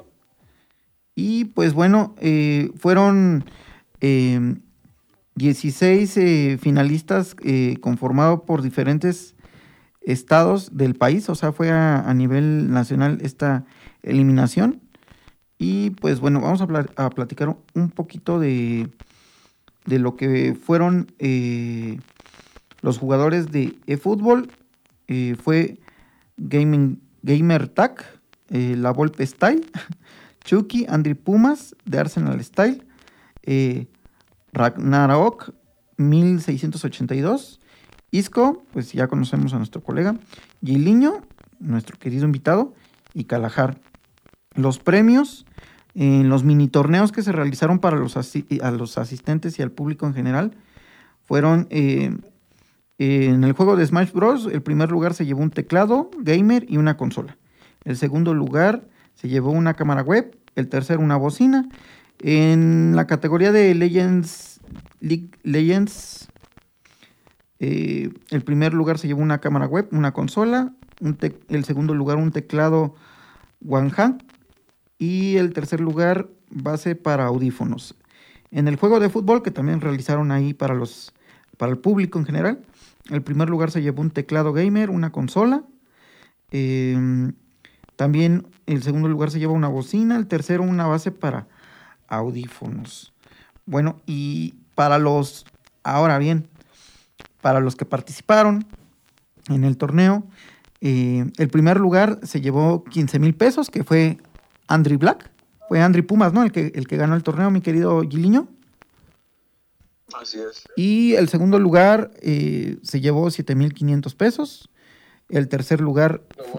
D: Y pues bueno, eh, fueron eh, dieciséis eh, finalistas eh, conformados por diferentes estados del país, o sea, fue a, a nivel nacional esta eliminación. Y pues bueno, vamos a, pl- a platicar un poquito de, de lo que fueron eh, los jugadores de eFootball. Eh, fue Gaming, Gamer Tag, eh, La Volpe Style, Chucky, Andri Pumas de Arsenal Style, eh, Ragnarok mil seiscientos ochenta y dos, Isco, pues ya conocemos a nuestro colega, Giliño, nuestro querido invitado, y Calajar. Los premios en los mini torneos que se realizaron para los, asi- a los asistentes y al público en general fueron eh, en el juego de Smash Bros. El primer lugar se llevó un teclado gamer y una consola. El segundo lugar se llevó una cámara web. El tercero una bocina. En la categoría de Legends, League Legends, eh, el primer lugar se llevó una cámara web, una consola. Un te- el segundo lugar un teclado One Hand. Y el tercer lugar, base para audífonos. En el juego de fútbol, que también realizaron ahí para, los, para el público en general, el primer lugar se llevó un teclado gamer, una consola. Eh, también el segundo lugar se lleva una bocina. El tercero, una base para audífonos. Bueno, y para los, ahora bien, para los que participaron en el torneo, eh, el primer lugar se llevó quince mil pesos, que fue Andri Black, fue Andri Pumas, ¿no? El que, el que ganó el torneo, mi querido Giliño.
E: Así es.
D: Y el segundo lugar eh, se llevó siete mil quinientos pesos. El tercer lugar...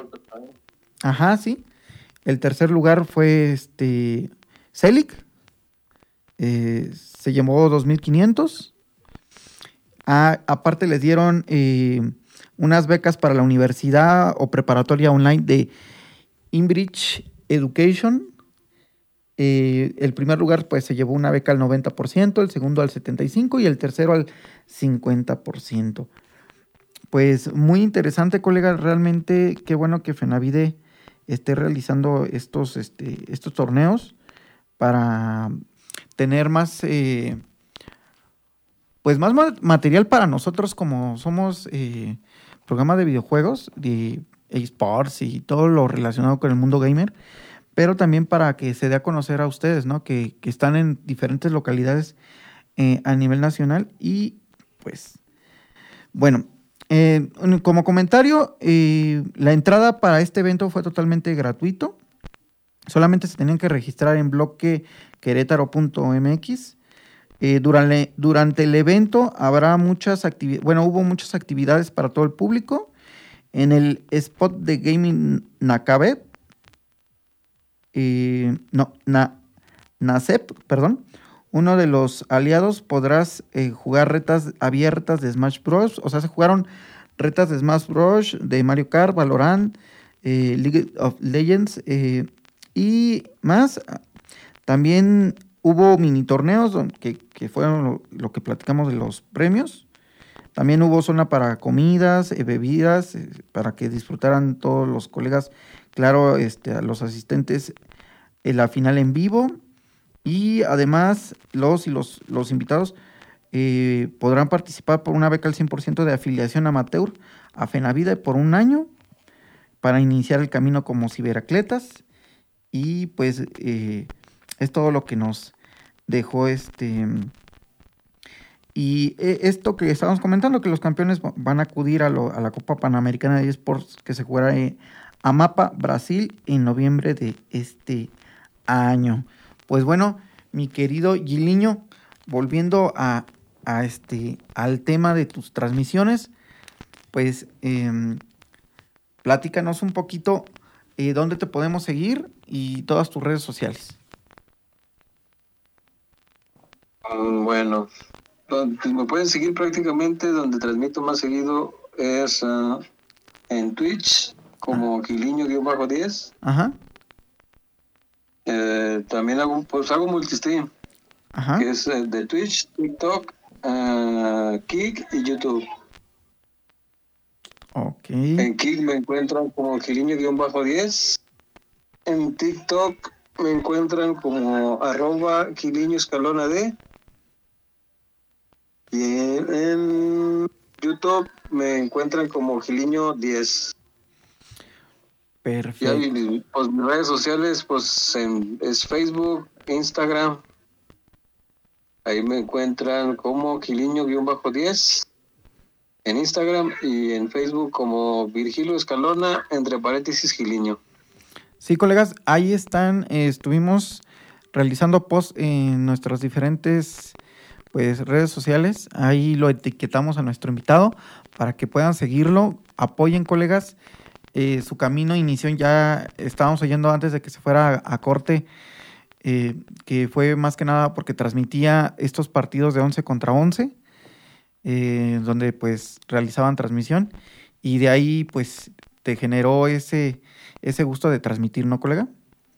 D: Ajá, sí. El tercer lugar fue este Celic. Eh, se llevó dos mil quinientos. Ah, aparte les dieron eh, unas becas para la universidad o preparatoria online de Inbridge Education. Eh, el primer lugar pues se llevó una beca al noventa por ciento, el segundo al setenta y cinco por ciento y el tercero al cincuenta por ciento. Pues muy interesante, colega, realmente qué bueno que Fenavide esté realizando estos, este, estos torneos para tener más, eh, pues más material para nosotros como somos eh, programa de videojuegos, de eSports y todo lo relacionado con el mundo gamer, pero también para que se dé a conocer a ustedes, ¿no? Que, que están en diferentes localidades eh, a nivel nacional. Y pues, bueno, eh, como comentario, eh, la entrada para este evento fue totalmente gratuito. Solamente se tenían que registrar en bloque querétaro punto m x. Eh, durante, durante el evento habrá muchas actividades, bueno, hubo muchas actividades para todo el público. En el spot de Gaming Nacabet, eh, no, na, Nacep, perdón, uno de los aliados podrás eh, jugar retas abiertas de Smash Bros. O sea, se jugaron retas de Smash Bros, de Mario Kart, Valorant, eh, League of Legends eh, y más. También hubo mini torneos que, que fueron lo, lo que platicamos de los premios. También hubo zona para comidas, eh, bebidas, eh, para que disfrutaran todos los colegas, claro, este, a los asistentes en la final en vivo. Y además los y los, los invitados eh, podrán participar por una beca al cien por ciento de afiliación amateur a Fenavide por un año para iniciar el camino como ciberatletas. Y pues eh, es todo lo que nos dejó este... Y esto que estábamos comentando, que los campeones van a acudir a, lo, a la Copa Panamericana de eSports que se jugará en Amapa, Brasil, en noviembre de este año. Pues bueno, mi querido Giliño, volviendo a, a este, al tema de tus transmisiones, pues eh, platícanos un poquito eh, dónde te podemos seguir y todas tus redes sociales.
E: Bueno, donde me pueden seguir prácticamente, donde transmito más seguido es uh, en Twitch, como Quiliño diez.
D: Ajá.
E: Eh, también hago, pues hago multistream,
D: Ajá.
E: que es eh, de Twitch, TikTok, uh, Kik y YouTube.
D: Ok.
E: En Kik me encuentran como Quiliño diez. En TikTok me encuentran como arroba Quiliño Escalona D. Y en, en YouTube me encuentran como Quiliño diez.
D: Perfecto.
E: Y pues mis redes sociales pues en, es Facebook, Instagram. Ahí me encuentran como Quiliño diez en Instagram y en Facebook como Virgilio Escalona, entre paréntesis Quiliño.
D: Sí, colegas, ahí están, eh, estuvimos realizando posts en nuestras diferentes pues redes sociales, ahí lo etiquetamos a nuestro invitado para que puedan seguirlo, apoyen, colegas, eh, su camino inició, ya estábamos oyendo antes de que se fuera a, a corte, eh, que fue más que nada porque transmitía estos partidos de once contra once, eh, donde pues realizaban transmisión, y de ahí pues te generó ese... ese gusto de transmitir, ¿no, colega?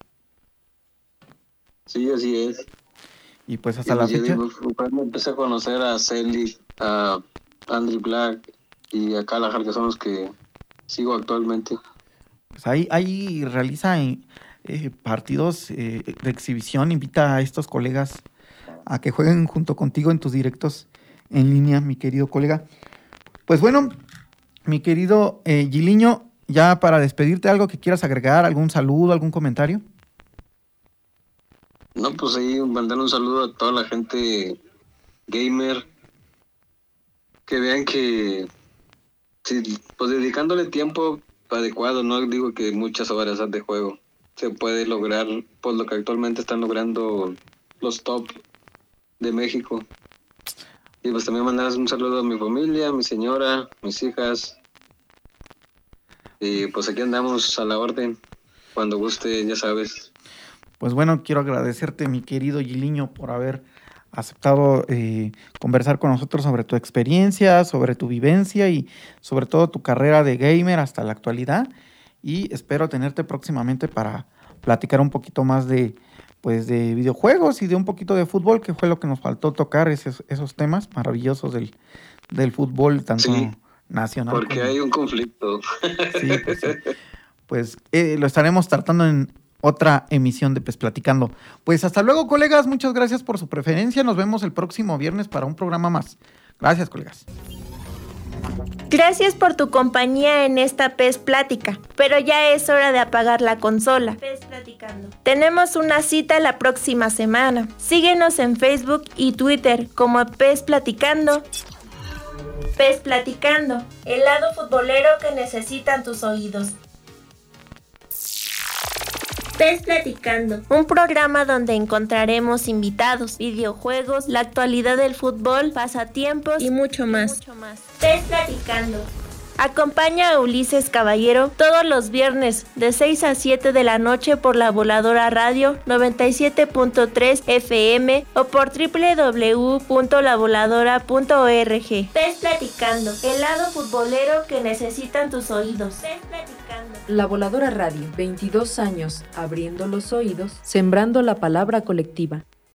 E: Sí, así es.
D: Y pues hasta
E: y
D: la
E: pues
D: fecha...
E: Digo, me empecé a conocer a Celi, a Andrew Black y a Calahar, que son los que sigo actualmente.
D: Pues ahí, ahí realiza eh, partidos eh, de exhibición, invita a estos colegas a que jueguen junto contigo en tus directos en línea, mi querido colega. Pues bueno, mi querido eh, Giliño, ya para despedirte, ¿algo que quieras agregar? ¿Algún saludo, algún comentario?
E: No, pues ahí mandar un saludo a toda la gente gamer, que vean que si, pues dedicándole tiempo adecuado, no digo que muchas horas de juego, se puede lograr pues lo que actualmente están logrando los top de México. Y pues también mandar un saludo a mi familia, a mi señora, mis hijas. Y pues aquí andamos a la orden, cuando guste, ya sabes.
D: Pues bueno, quiero agradecerte, mi querido Giliño, por haber aceptado eh, conversar con nosotros sobre tu experiencia, sobre tu vivencia y sobre todo tu carrera de gamer hasta la actualidad. Y espero tenerte próximamente para platicar un poquito más de, pues, de videojuegos y de un poquito de fútbol, que fue lo que nos faltó tocar, esos, esos temas maravillosos del, del fútbol, tanto sí, nacional
E: porque como... hay un conflicto.
D: Sí, pues, sí. pues eh, lo estaremos tratando en otra emisión de Pes Platicando. Pues hasta luego, colegas, muchas gracias por su preferencia, nos vemos el próximo viernes para un programa más. Gracias, colegas.
C: Gracias por tu compañía en esta Pes Plática, pero ya es hora de apagar la consola. Pes Platicando. Tenemos una cita la próxima semana. Síguenos en Facebook y Twitter como Pes Platicando. Pes Platicando, el lado futbolero que necesitan tus oídos. Pes Platicando, un programa donde encontraremos invitados, videojuegos, la actualidad del fútbol, pasatiempos y mucho más. Y mucho más. Pes Platicando. Acompaña a Ulises Caballero todos los viernes de seis a siete de la noche por La Voladora Radio noventa y siete punto tres F M o por doble u doble u doble u punto la voladora punto org. Pes Platicando, el lado futbolero que necesitan tus oídos. Pes Platicando.
B: La Voladora Radio, veintidós años, abriendo los oídos, sembrando la palabra colectiva.